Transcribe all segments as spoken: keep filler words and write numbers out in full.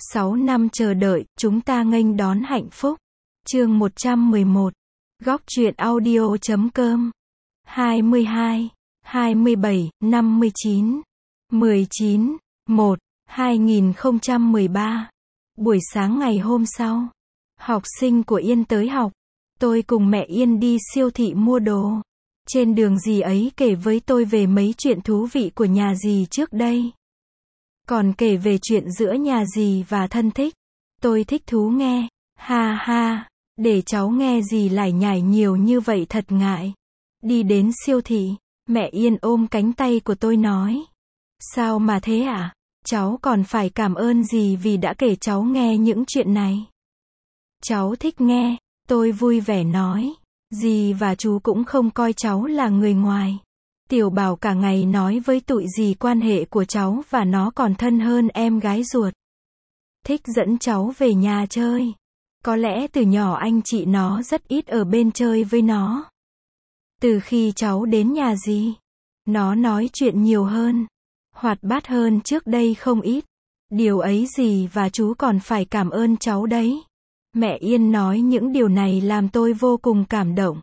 sáu năm chờ đợi, chúng ta nghênh đón hạnh phúc. Chương một trăm mười một. Góc truyện audio chấm com. hai mươi hai, hai mươi bảy, năm mươi chín, mười chín, một, hai nghìn không trăm mười ba. Buổi sáng ngày hôm sau, học sinh của Yên tới học. Tôi cùng mẹ Yên đi siêu thị mua đồ. Trên đường dì ấy kể với tôi về mấy chuyện thú vị của nhà dì trước đây. Còn kể về chuyện giữa nhà dì và thân thích. Tôi thích thú nghe. Ha ha, để cháu nghe dì lải nhải nhiều như vậy thật ngại. Đi đến siêu thị, mẹ Yên ôm cánh tay của tôi nói. Sao mà thế ạ? Cháu còn phải cảm ơn dì vì đã kể cháu nghe những chuyện này. Cháu thích nghe, tôi vui vẻ nói. Dì và chú cũng không coi cháu là người ngoài. Tiểu Bảo cả ngày nói với tụi dì quan hệ của cháu và nó còn thân hơn em gái ruột. Thích dẫn cháu về nhà chơi. Có lẽ từ nhỏ anh chị nó rất ít ở bên chơi với nó. Từ khi cháu đến nhà dì, nó nói chuyện nhiều hơn, hoạt bát hơn trước đây không ít. Điều ấy dì và chú còn phải cảm ơn cháu đấy. Mẹ Yên nói những điều này làm tôi vô cùng cảm động.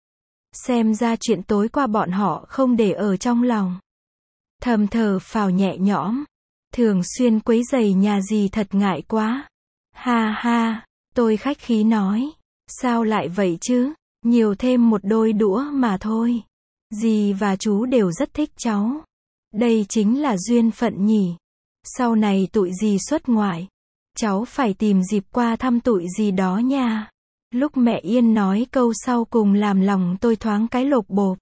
Xem ra chuyện tối qua bọn họ không để ở trong lòng. Thầm thở phào nhẹ nhõm. Thường xuyên quấy rầy nhà dì thật ngại quá. Ha ha, tôi khách khí nói. Sao lại vậy chứ? Nhiều thêm một đôi đũa mà thôi. Dì và chú đều rất thích cháu. Đây chính là duyên phận nhỉ. Sau này tụi dì xuất ngoại, cháu phải tìm dịp qua thăm tụi dì đó nha. Lúc mẹ Yên nói câu sau cùng làm lòng tôi thoáng cái lột bột.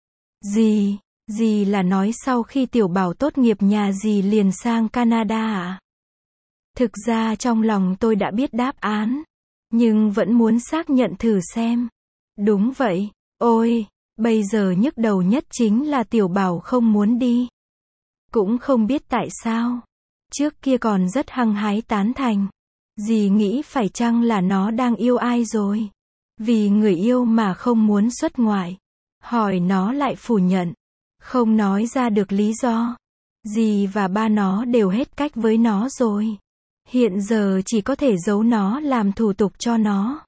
Dì, dì là nói sau khi Tiểu Bảo tốt nghiệp nhà dì liền sang Canada à? Thực ra trong lòng tôi đã biết đáp án, nhưng vẫn muốn xác nhận thử xem. Đúng vậy, ôi, bây giờ nhức đầu nhất chính là Tiểu Bảo không muốn đi. Cũng không biết tại sao. Trước kia còn rất hăng hái tán thành. Dì nghĩ phải chăng là nó đang yêu ai rồi? Vì người yêu mà không muốn xuất ngoại. Hỏi nó lại phủ nhận. Không nói ra được lý do. Dì và ba nó đều hết cách với nó rồi. Hiện giờ chỉ có thể giấu nó làm thủ tục cho nó.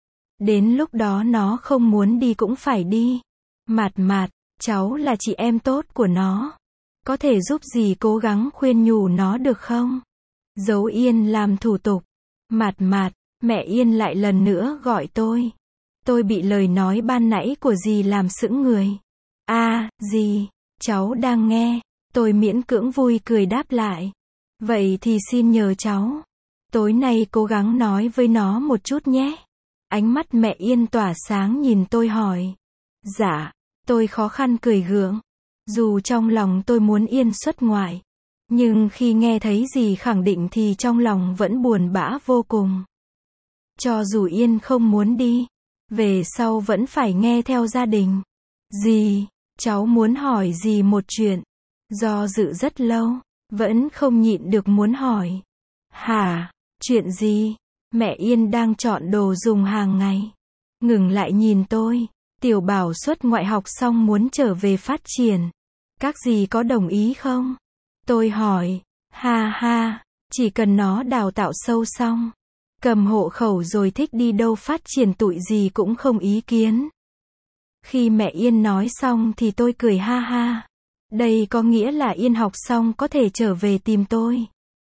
Đến lúc đó nó không muốn đi cũng phải đi. Mạt mạt, cháu là chị em tốt của nó. Có thể giúp dì cố gắng khuyên nhủ nó được không? Giấu Yên làm thủ tục. Mạt mạt, mẹ Yên lại lần nữa gọi tôi. Tôi bị lời nói ban nãy của dì làm sững người. À, dì, cháu đang nghe. Tôi miễn cưỡng vui cười đáp lại. Vậy thì xin nhờ cháu. Tối nay cố gắng nói với nó một chút nhé. Ánh mắt mẹ Yên tỏa sáng nhìn tôi hỏi. Dạ, tôi khó khăn cười gượng. Dù trong lòng tôi muốn Yên xuất ngoại, nhưng khi nghe thấy dì khẳng định thì trong lòng vẫn buồn bã vô cùng. Cho dù Yên không muốn đi, về sau vẫn phải nghe theo gia đình. Dì, cháu muốn hỏi dì một chuyện. Do dự rất lâu, vẫn không nhịn được muốn hỏi. Hả, chuyện gì? Mẹ Yên đang chọn đồ dùng hàng ngày. Ngừng lại nhìn tôi. Tiểu Bảo xuất ngoại học xong muốn trở về phát triển. Các dì có đồng ý không? Tôi hỏi. Ha ha, chỉ cần nó đào tạo sâu xong, cầm hộ khẩu rồi thích đi đâu phát triển tụi dì cũng không ý kiến. Khi mẹ Yên nói xong thì tôi cười ha ha. Đây có nghĩa là Yên học xong có thể trở về tìm tôi.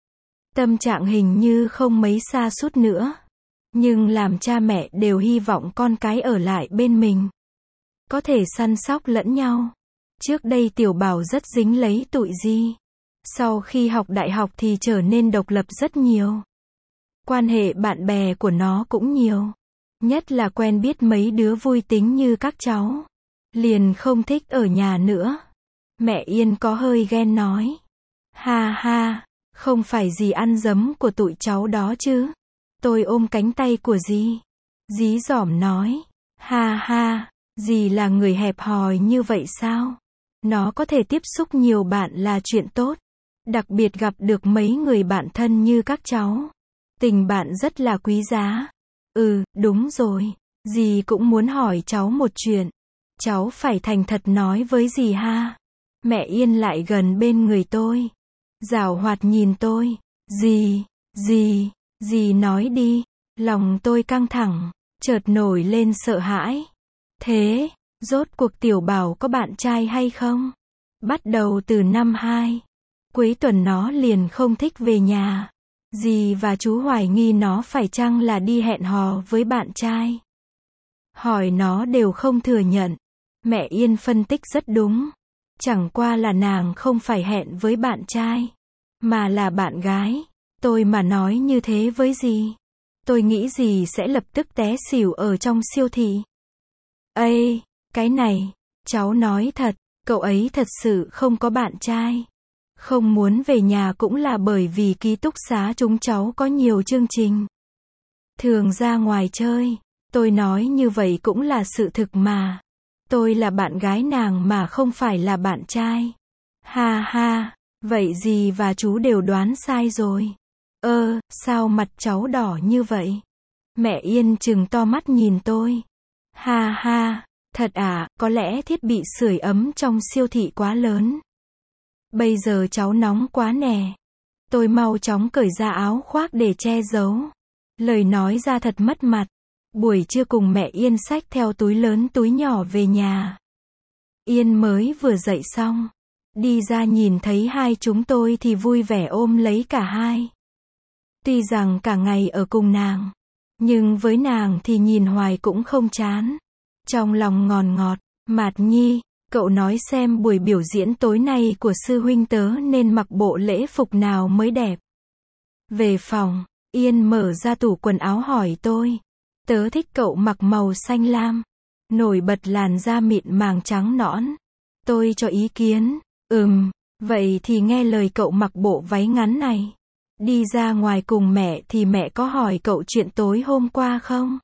Tâm trạng hình như không mấy xa sút nữa. Nhưng làm cha mẹ đều hy vọng con cái ở lại bên mình. Có thể săn sóc lẫn nhau. Trước đây Tiểu Bảo rất dính lấy tụi dì. Sau khi học đại học thì trở nên độc lập rất nhiều. Quan hệ bạn bè của nó cũng nhiều. Nhất là quen biết mấy đứa vui tính như các cháu. Liền không thích ở nhà nữa. Mẹ Yên có hơi ghen nói. Ha ha, không phải dì ăn dấm của tụi cháu đó chứ. Tôi ôm cánh tay của dì. Dí dỏm nói. Ha ha, dì là người hẹp hòi như vậy sao? Nó có thể tiếp xúc nhiều bạn là chuyện tốt. Đặc biệt gặp được mấy người bạn thân như các cháu. Tình bạn rất là quý giá. Ừ, đúng rồi. Dì cũng muốn hỏi cháu một chuyện. Cháu phải thành thật nói với dì ha. Mẹ Yên lại gần bên người tôi. Giảo hoạt nhìn tôi. Dì, Dì, dì nói đi. Lòng tôi căng thẳng, chợt nổi lên sợ hãi. Thế, rốt cuộc Tiểu Bảo có bạn trai hay không? Bắt đầu từ năm hai, cuối tuần nó liền không thích về nhà. Dì và chú hoài nghi nó phải chăng là đi hẹn hò với bạn trai. Hỏi nó đều không thừa nhận. Mẹ Yên phân tích rất đúng. Chẳng qua là nàng không phải hẹn với bạn trai, mà là bạn gái. Tôi mà nói như thế với dì, tôi nghĩ dì sẽ lập tức té xỉu ở trong siêu thị. Ây, cái này, cháu nói thật, cậu ấy thật sự không có bạn trai. Không muốn về nhà cũng là bởi vì ký túc xá chúng cháu có nhiều chương trình. Thường ra ngoài chơi, tôi nói như vậy cũng là sự thực mà. Tôi là bạn gái nàng mà không phải là bạn trai. Ha ha, vậy dì và chú đều đoán sai rồi. Ơ, sao mặt cháu đỏ như vậy? Mẹ Yên trừng to mắt nhìn tôi. Ha ha, thật à, có lẽ thiết bị sưởi ấm trong siêu thị quá lớn. Bây giờ cháu nóng quá nè. Tôi mau chóng cởi ra áo khoác để che giấu. Lời nói ra thật mất mặt. Buổi trưa cùng mẹ Yên xách theo túi lớn túi nhỏ về nhà. Yên mới vừa dậy xong. Đi ra nhìn thấy hai chúng tôi thì vui vẻ ôm lấy cả hai. Tuy rằng cả ngày ở cùng nàng, nhưng với nàng thì nhìn hoài cũng không chán. Trong lòng ngòn ngọt, Mạt Nhi, cậu nói xem buổi biểu diễn tối nay của sư huynh tớ nên mặc bộ lễ phục nào mới đẹp. Về phòng, Yên mở ra tủ quần áo hỏi tôi. Tớ thích cậu mặc màu xanh lam, nổi bật làn da mịn màng trắng nõn. Tôi cho ý kiến, ừm, vậy thì nghe lời cậu mặc bộ váy ngắn này. Đi ra ngoài cùng mẹ thì mẹ có hỏi cậu chuyện tối hôm qua không?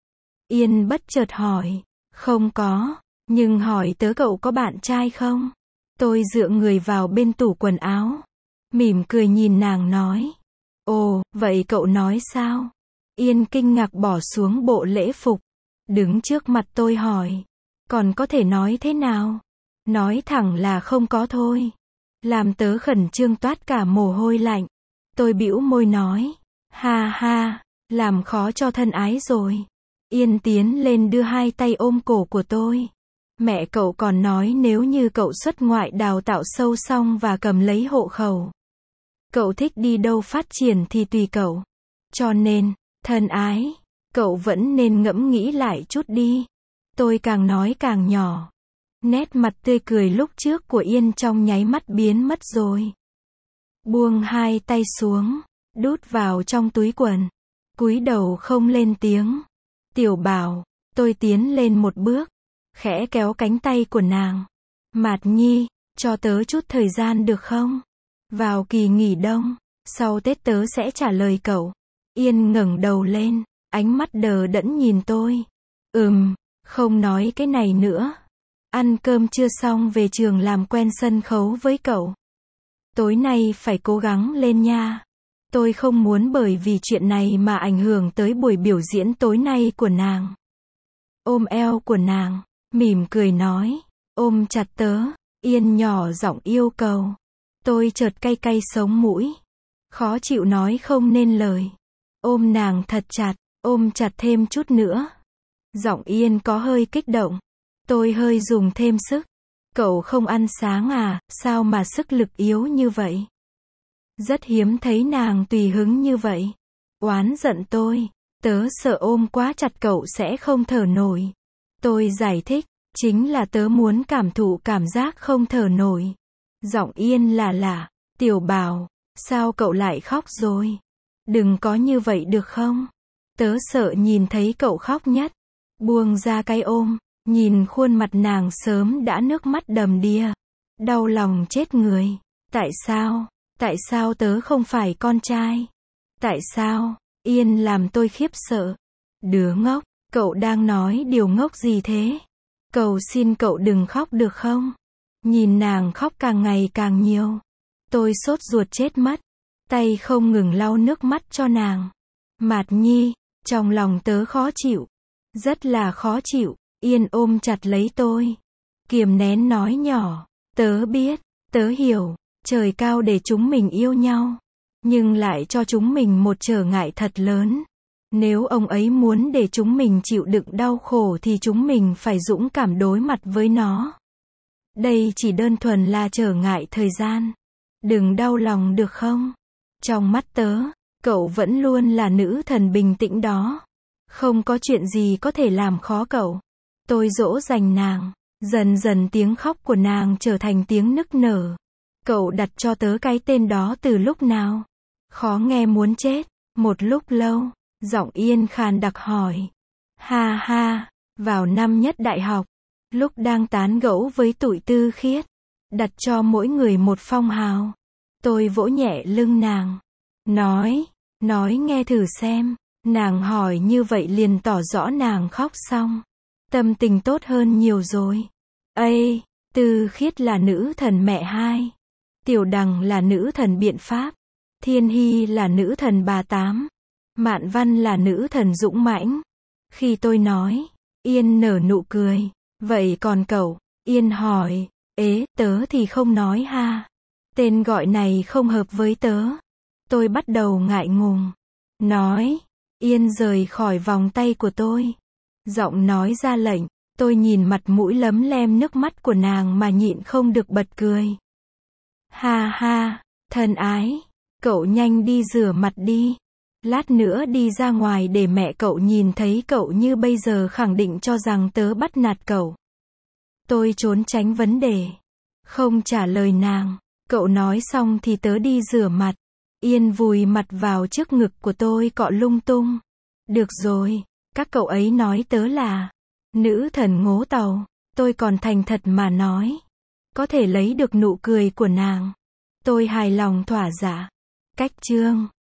Yên bất chợt hỏi, không có, nhưng hỏi tớ cậu có bạn trai không? Tôi dựa người vào bên tủ quần áo, mỉm cười nhìn nàng nói. Ồ, vậy cậu nói sao? Yên kinh ngạc bỏ xuống bộ lễ phục, đứng trước mặt tôi hỏi, còn có thể nói thế nào? Nói thẳng là không có thôi. Làm tớ khẩn trương toát cả mồ hôi lạnh. Tôi bĩu môi nói, ha ha, làm khó cho thân ái rồi. Yên tiến lên đưa hai tay ôm cổ của tôi. Mẹ cậu còn nói nếu như cậu xuất ngoại đào tạo sâu xong và cầm lấy hộ khẩu, cậu thích đi đâu phát triển thì tùy cậu. Cho nên, thân ái, cậu vẫn nên ngẫm nghĩ lại chút đi. Tôi càng nói càng nhỏ. Nét mặt tươi cười lúc trước của Yên trong nháy mắt biến mất rồi. Buông hai tay xuống, đút vào trong túi quần, cúi đầu không lên tiếng. Tiểu Bảo, tôi tiến lên một bước, khẽ kéo cánh tay của nàng. Mạt Nhi, cho tớ chút thời gian được không? Vào kỳ nghỉ đông, sau Tết tớ sẽ trả lời cậu. Yên ngẩng đầu lên, ánh mắt đờ đẫn nhìn tôi. Ừm, không nói cái này nữa. Ăn cơm chưa xong về trường làm quen sân khấu với cậu. Tối nay phải cố gắng lên nha. Tôi không muốn bởi vì chuyện này mà ảnh hưởng tới buổi biểu diễn tối nay của nàng. Ôm eo của nàng, mỉm cười nói, ôm chặt tớ. Yên nhỏ giọng yêu cầu. Tôi chợt cay cay sống mũi, khó chịu nói không nên lời. Ôm nàng thật chặt, ôm chặt thêm chút nữa. Giọng Yên có hơi kích động. Tôi hơi dùng thêm sức. Cậu không ăn sáng à, sao mà sức lực yếu như vậy? Rất hiếm thấy nàng tùy hứng như vậy. Oán giận tôi, tớ sợ ôm quá chặt cậu sẽ không thở nổi. Tôi giải thích, chính là tớ muốn cảm thụ cảm giác không thở nổi. Giọng Yên là lạ, Tiểu Bảo, sao cậu lại khóc rồi? Đừng có như vậy được không? Tớ sợ nhìn thấy cậu khóc nhất. Buông ra cái ôm, nhìn khuôn mặt nàng sớm đã nước mắt đầm đìa. Đau lòng chết người. Tại sao? Tại sao tớ không phải con trai? Tại sao? Yên làm tôi khiếp sợ. Đứa ngốc, cậu đang nói điều ngốc gì thế? Cầu xin cậu đừng khóc được không? Nhìn nàng khóc càng ngày càng nhiều. Tôi sốt ruột chết mất. Tay không ngừng lau nước mắt cho nàng. Mạt Nhi, trong lòng tớ khó chịu. Rất là khó chịu. Yên ôm chặt lấy tôi. Kiềm nén nói nhỏ. Tớ biết, tớ hiểu. Trời cao để chúng mình yêu nhau. nhưng lại cho chúng mình một trở ngại thật lớn. Nếu ông ấy muốn để chúng mình chịu đựng đau khổ thì chúng mình phải dũng cảm đối mặt với nó. Đây chỉ đơn thuần là trở ngại thời gian. Đừng đau lòng được không? Trong mắt tớ, cậu vẫn luôn là nữ thần bình tĩnh đó. Không có chuyện gì có thể làm khó cậu. Tôi dỗ dành nàng. Dần dần tiếng khóc của nàng trở thành tiếng nức nở. Cậu đặt cho tớ cái tên đó từ lúc nào? Khó nghe muốn chết. Một lúc lâu, giọng Yên khàn đặc hỏi. Ha ha, vào năm nhất đại học, lúc đang tán gẫu với tụi Tư Khiết, đặt cho mỗi người một phong hào. Tôi vỗ nhẹ lưng nàng. Nói, nói nghe thử xem. Nàng hỏi như vậy liền tỏ rõ nàng khóc xong. Tâm tình tốt hơn nhiều rồi. Ây, Tư Khiết là nữ thần mẹ hai. Tiểu Đằng là nữ thần biện pháp. Thiên Hy là nữ thần bà tám. Mạn Văn là nữ thần dũng mãnh. Khi tôi nói, Yên nở nụ cười. Vậy còn cậu? Yên hỏi. Ế, tớ thì không nói ha. Tên gọi này không hợp với tớ. Tôi bắt đầu ngại ngùng. Nói. Yên rời khỏi vòng tay của tôi. Giọng nói ra lệnh. Tôi nhìn mặt mũi lấm lem nước mắt của nàng mà nhịn không được bật cười. Ha ha, thân ái. Cậu nhanh đi rửa mặt đi. Lát nữa đi ra ngoài để mẹ cậu nhìn thấy cậu như bây giờ khẳng định cho rằng tớ bắt nạt cậu. Tôi trốn tránh vấn đề. Không trả lời nàng. Cậu nói xong thì tớ đi rửa mặt. Yên vùi mặt vào trước ngực của tôi cọ lung tung. Được rồi, các cậu ấy nói tớ là nữ thần ngố tàu. Tôi còn thành thật mà nói. Có thể lấy được nụ cười của nàng. Tôi hài lòng thỏa dạ. Cách chương